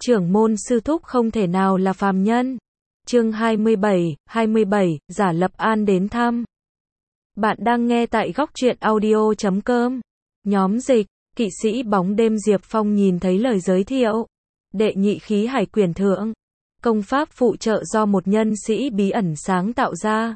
Trưởng môn sư thúc không thể nào là phàm nhân. Chương 27, Giả Lập An đến thăm. Bạn đang nghe tại góc truyện audio.com. Nhóm dịch, kỵ sĩ bóng đêm Diệp Phong nhìn thấy lời giới thiệu. Đệ nhị khí hải quyền thượng. Công pháp phụ trợ do một nhân sĩ bí ẩn sáng tạo ra.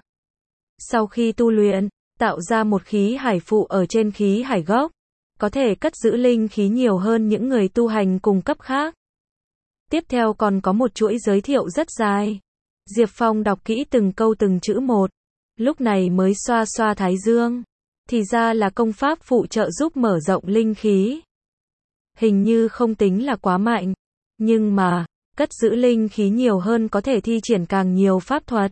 Sau khi tu luyện, tạo ra một khí hải phụ ở trên khí hải gốc. Có thể cất giữ linh khí nhiều hơn những người tu hành cùng cấp khác. Tiếp theo còn có một chuỗi giới thiệu rất dài. Diệp Phong đọc kỹ từng câu từng chữ một. Lúc này mới xoa xoa thái dương. Thì ra là công pháp phụ trợ giúp mở rộng linh khí. Hình như không tính là quá mạnh. Nhưng mà, cất giữ linh khí nhiều hơn có thể thi triển càng nhiều pháp thuật.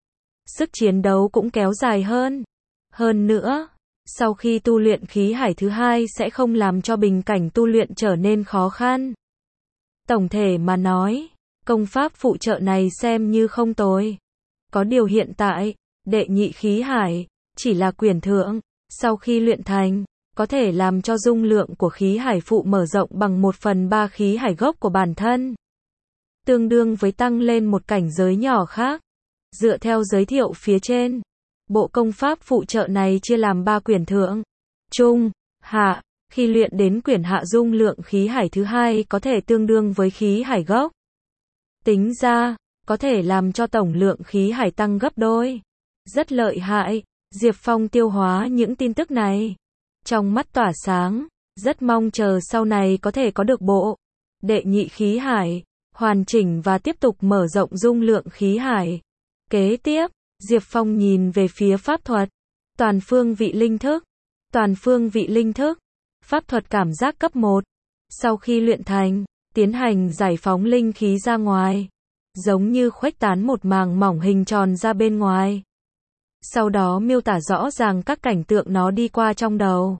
Sức chiến đấu cũng kéo dài hơn. Hơn nữa, sau khi tu luyện khí hải thứ hai sẽ không làm cho bình cảnh tu luyện trở nên khó khăn. Tổng thể mà nói, công pháp phụ trợ này xem như không tồi. Có điều hiện tại, đệ nhị khí hải, chỉ là quyền thượng, sau khi luyện thành, có thể làm cho dung lượng của khí hải phụ mở rộng bằng 1/3 khí hải gốc của bản thân. Tương đương với tăng lên một cảnh giới nhỏ khác. Dựa theo giới thiệu phía trên, bộ công pháp phụ trợ này chia làm 3 quyền thượng, trung, hạ. Khi luyện đến quyển hạ dung lượng khí hải thứ hai có thể tương đương với khí hải gốc. Tính ra, có thể làm cho tổng lượng khí hải tăng gấp đôi. Rất lợi hại, Diệp Phong tiêu hóa những tin tức này. Trong mắt tỏa sáng, rất mong chờ sau này có thể có được bộ đệ nhị khí hải, hoàn chỉnh và tiếp tục mở rộng dung lượng khí hải. Kế tiếp, Diệp Phong nhìn về phía pháp thuật. Toàn phương vị linh thức. Toàn phương vị linh thức. Pháp thuật cảm giác cấp 1. Sau khi luyện thành, tiến hành giải phóng linh khí ra ngoài. Giống như khuếch tán một màng mỏng hình tròn ra bên ngoài. Sau đó miêu tả rõ ràng các cảnh tượng nó đi qua trong đầu.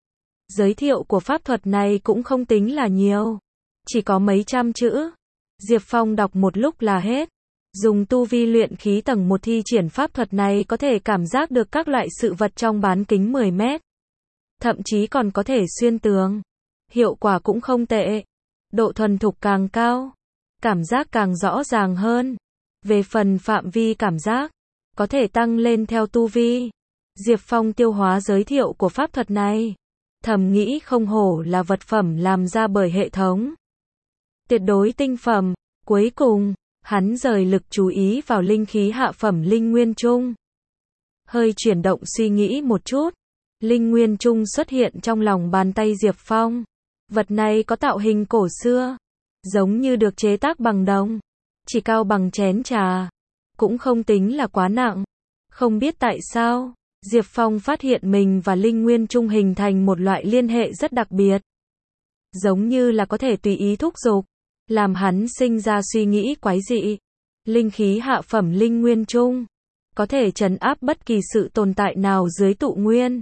Giới thiệu của pháp thuật này cũng không tính là nhiều. Chỉ có mấy trăm chữ. Diệp Phong đọc một lúc là hết. Dùng tu vi luyện khí tầng 1 thi triển pháp thuật này có thể cảm giác được các loại sự vật trong bán kính 10 mét. Thậm chí còn có thể xuyên tường. Hiệu quả cũng không tệ. Độ thuần thục càng cao, cảm giác càng rõ ràng hơn. Về phần phạm vi cảm giác, có thể tăng lên theo tu vi. Diệp Phong tiêu hóa giới thiệu của pháp thuật này. Thầm nghĩ không hổ là vật phẩm làm ra bởi hệ thống. Tuyệt đối tinh phẩm. Cuối cùng, hắn rời lực chú ý vào linh khí hạ phẩm linh nguyên trung. Hơi chuyển động suy nghĩ một chút. Linh nguyên trung xuất hiện trong lòng bàn tay Diệp Phong. Vật này có tạo hình cổ xưa, giống như được chế tác bằng đồng, chỉ cao bằng chén trà, cũng không tính là quá nặng. Không biết tại sao, Diệp Phong phát hiện mình và linh nguyên trung hình thành một loại liên hệ rất đặc biệt. Giống như là có thể tùy ý thúc giục, làm hắn sinh ra suy nghĩ quái dị. Linh khí hạ phẩm linh nguyên trung, có thể trấn áp bất kỳ sự tồn tại nào dưới tụ nguyên.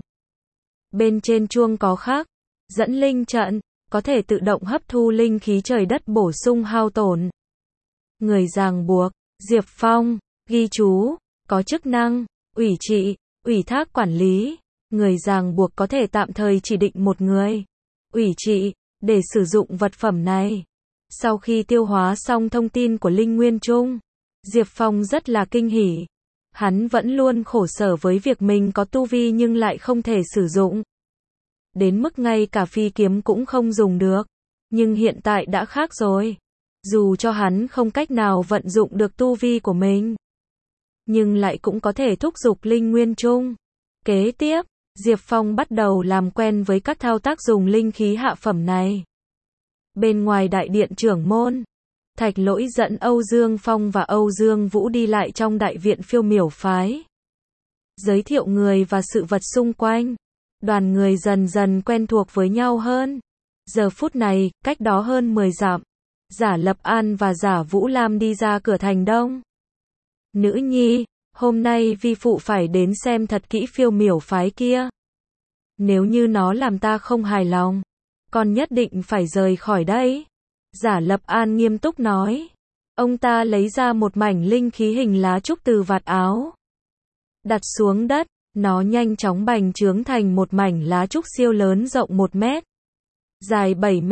Bên trên chuông có khắc, dẫn linh trận, có thể tự động hấp thu linh khí trời đất bổ sung hao tổn. Người ràng buộc, Diệp Phong, ghi chú, có chức năng, ủy trị, ủy thác quản lý. Người ràng buộc có thể tạm thời chỉ định một người, ủy trị, để sử dụng vật phẩm này. Sau khi tiêu hóa xong thông tin của linh nguyên trung, Diệp Phong rất là kinh hỉ. Hắn vẫn luôn khổ sở với việc mình có tu vi nhưng lại không thể sử dụng. Đến mức ngay cả phi kiếm cũng không dùng được. Nhưng hiện tại đã khác rồi. Dù cho hắn không cách nào vận dụng được tu vi của mình, nhưng lại cũng có thể thúc giục linh nguyên trung. Kế tiếp, Diệp Phong bắt đầu làm quen với các thao tác dùng linh khí hạ phẩm này. Bên ngoài đại điện trưởng môn, Thạch Lỗi dẫn Âu Dương Phong và Âu Dương Vũ đi lại trong đại viện Phiêu Miểu phái. Giới thiệu người và sự vật xung quanh. Đoàn người dần dần quen thuộc với nhau hơn. Giờ phút này, cách đó hơn 10 dặm, Giả Lập An và Giả Vũ Lam đi ra cửa thành đông. Nữ nhi, hôm nay vi phụ phải đến xem thật kỹ Phiêu Miểu phái kia. Nếu như nó làm ta không hài lòng, con nhất định phải rời khỏi đây. Giả Lập An nghiêm túc nói. Ông ta lấy ra một mảnh linh khí hình lá trúc từ vạt áo. Đặt xuống đất, nó nhanh chóng bành trướng thành một mảnh lá trúc siêu lớn rộng 1 mét, dài 7 mét,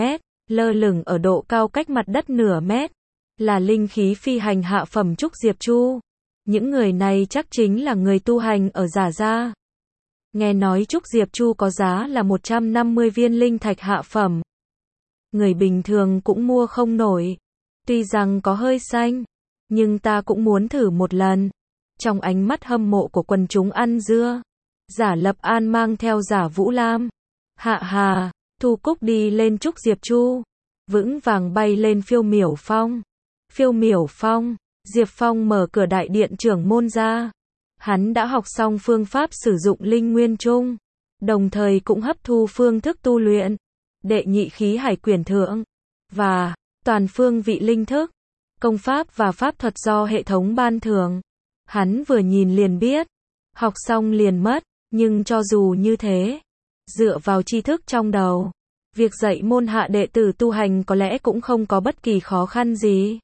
lơ lửng ở độ cao cách mặt đất nửa mét, là linh khí phi hành hạ phẩm trúc Diệp Chu. Những người này chắc chính là người tu hành ở Giả Gia. Nghe nói trúc Diệp Chu có giá là 150 viên linh thạch hạ phẩm. Người bình thường cũng mua không nổi. Tuy rằng có hơi xanh, nhưng ta cũng muốn thử một lần. Trong ánh mắt hâm mộ của quần chúng ăn dưa, Giả Lập An mang theo Giả Vũ Lam, Hạ Hà, Thu Cúc đi lên trúc Diệp Chu, vững vàng bay lên Phiêu Miểu Phong. Phiêu Miểu Phong, Diệp Phong mở cửa đại điện trưởng môn ra. Hắn đã học xong phương pháp sử dụng linh nguyên chung, đồng thời cũng hấp thu phương thức tu luyện, đệ nhị khí hải quyển thượng, và toàn phương vị linh thức, công pháp và pháp thuật do hệ thống ban thưởng. Hắn vừa nhìn liền biết, học xong liền mất, nhưng cho dù như thế, dựa vào tri thức trong đầu, việc dạy môn hạ đệ tử tu hành có lẽ cũng không có bất kỳ khó khăn gì.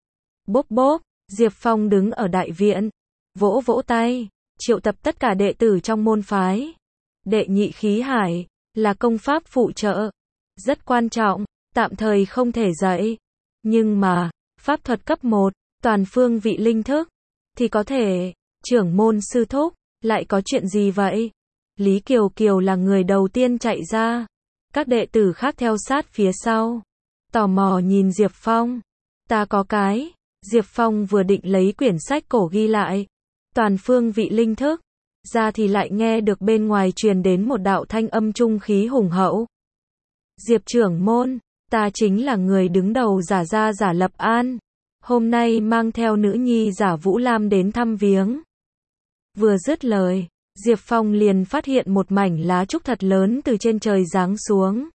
Bốp bốp, Diệp Phong đứng ở đại viện, vỗ vỗ tay, triệu tập tất cả đệ tử trong môn phái. Đệ nhị khí hải, là công pháp phụ trợ, rất quan trọng, tạm thời không thể dạy. Nhưng mà, pháp thuật cấp 1, toàn phương vị linh thức, thì có thể. Trưởng môn sư thúc, lại có chuyện gì vậy? Lý Kiều Kiều là người đầu tiên chạy ra. Các đệ tử khác theo sát phía sau. Tò mò nhìn Diệp Phong. Ta có cái. Diệp Phong vừa định lấy quyển sách cổ ghi lại toàn phương vị linh thức ra thì lại nghe được bên ngoài truyền đến một đạo thanh âm trung khí hùng hậu. Diệp trưởng môn, ta chính là người đứng đầu Giả Gia Giả Lập An, hôm nay mang theo nữ nhi Giả Vũ Lam đến thăm viếng. Vừa dứt lời, Diệp Phong liền phát hiện một mảnh lá trúc thật lớn từ trên trời giáng xuống,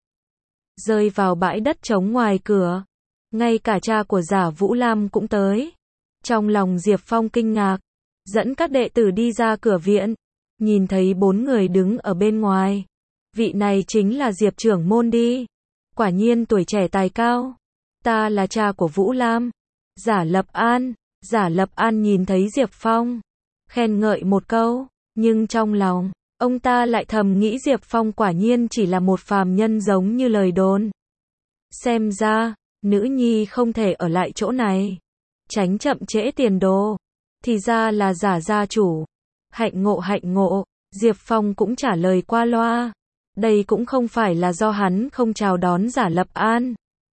rơi vào bãi đất trống ngoài cửa. Ngay cả cha của Giả Vũ Lam cũng tới. Trong lòng Diệp Phong kinh ngạc, dẫn các đệ tử đi ra cửa viện, nhìn thấy 4 người đứng ở bên ngoài. Vị này chính là Diệp trưởng môn đi. Quả nhiên tuổi trẻ tài cao. Ta là cha của Vũ Lam. Giả Lập An. Giả Lập An nhìn thấy Diệp Phong, khen ngợi một câu, nhưng trong lòng, ông ta lại thầm nghĩ Diệp Phong quả nhiên chỉ là một phàm nhân giống như lời đồn. Xem ra, nữ nhi không thể ở lại chỗ này, tránh chậm trễ tiền đồ. Thì ra là Giả gia chủ. Hạnh ngộ, Diệp Phong cũng trả lời qua loa. Đây cũng không phải là do hắn không chào đón Giả Lập An,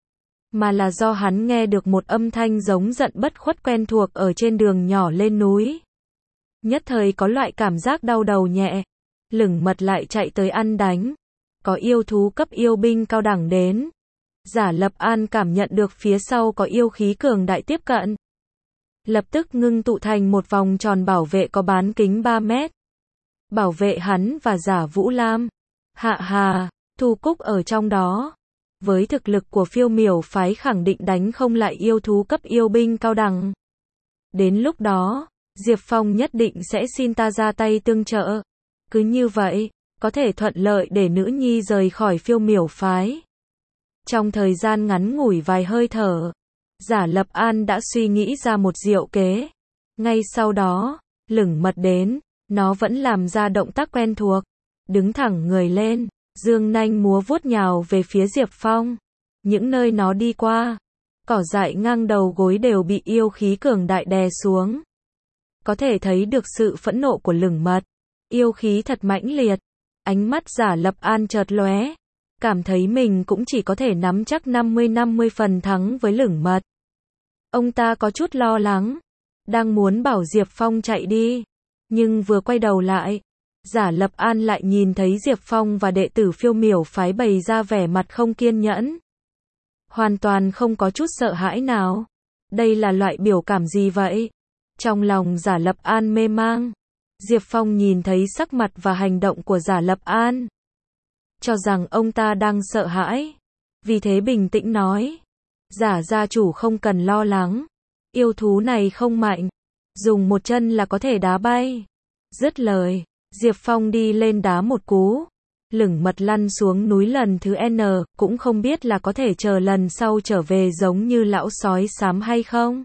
mà là do hắn nghe được một âm thanh giống giận bất khuất quen thuộc ở trên đường nhỏ lên núi. Nhất thời có loại cảm giác đau đầu nhẹ, lửng mật lại chạy tới ăn đánh. Có yêu thú cấp yêu binh cao đẳng đến. Giả Lập An cảm nhận được phía sau có yêu khí cường đại tiếp cận, lập tức ngưng tụ thành một vòng tròn bảo vệ có bán kính 3 mét. Bảo vệ hắn và Giả Vũ Lam, Hạ Hà, Thu Cúc ở trong đó. Với thực lực của Phiêu Miểu phái khẳng định đánh không lại yêu thú cấp yêu binh cao đẳng. Đến lúc đó, Diệp Phong nhất định sẽ xin ta ra tay tương trợ. Cứ như vậy, có thể thuận lợi để nữ nhi rời khỏi Phiêu Miểu phái. Trong thời gian ngắn ngủi vài hơi thở, Giả Lập An đã suy nghĩ ra một diệu kế. Ngay sau đó, lửng mật đến, nó vẫn làm ra động tác quen thuộc, đứng thẳng người lên, dương nanh múa vuốt nhào về phía Diệp Phong. Những nơi nó đi qua, cỏ dại ngang đầu gối đều bị yêu khí cường đại đè xuống. Có thể thấy được sự phẫn nộ của lửng mật, yêu khí thật mãnh liệt. Ánh mắt Giả Lập An chợt lóe, cảm thấy mình cũng chỉ có thể nắm chắc 50-50 phần thắng với lửng mật. Ông ta có chút lo lắng, đang muốn bảo Diệp Phong chạy đi, nhưng vừa quay đầu lại, Giả Lập An lại nhìn thấy Diệp Phong và đệ tử Phiêu Miểu phái bày ra vẻ mặt không kiên nhẫn, hoàn toàn không có chút sợ hãi nào. Đây là loại biểu cảm gì vậy? Trong lòng Giả Lập An mê mang. Diệp Phong nhìn thấy sắc mặt và hành động của Giả Lập An, cho rằng ông ta đang sợ hãi, vì thế bình tĩnh nói: Giả gia chủ không cần lo lắng, yêu thú này không mạnh, dùng một chân là có thể đá bay. Dứt lời, Diệp Phong đi lên đá một cú, lửng mật lăn xuống núi lần thứ N, cũng không biết là có thể chờ lần sau trở về giống như lão sói xám hay không.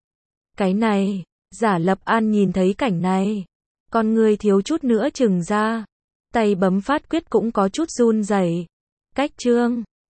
Cái này, Giả Lập An nhìn thấy cảnh này, con người thiếu chút nữa chừng ra, tay bấm phát quyết cũng có chút run rẩy. Cách chương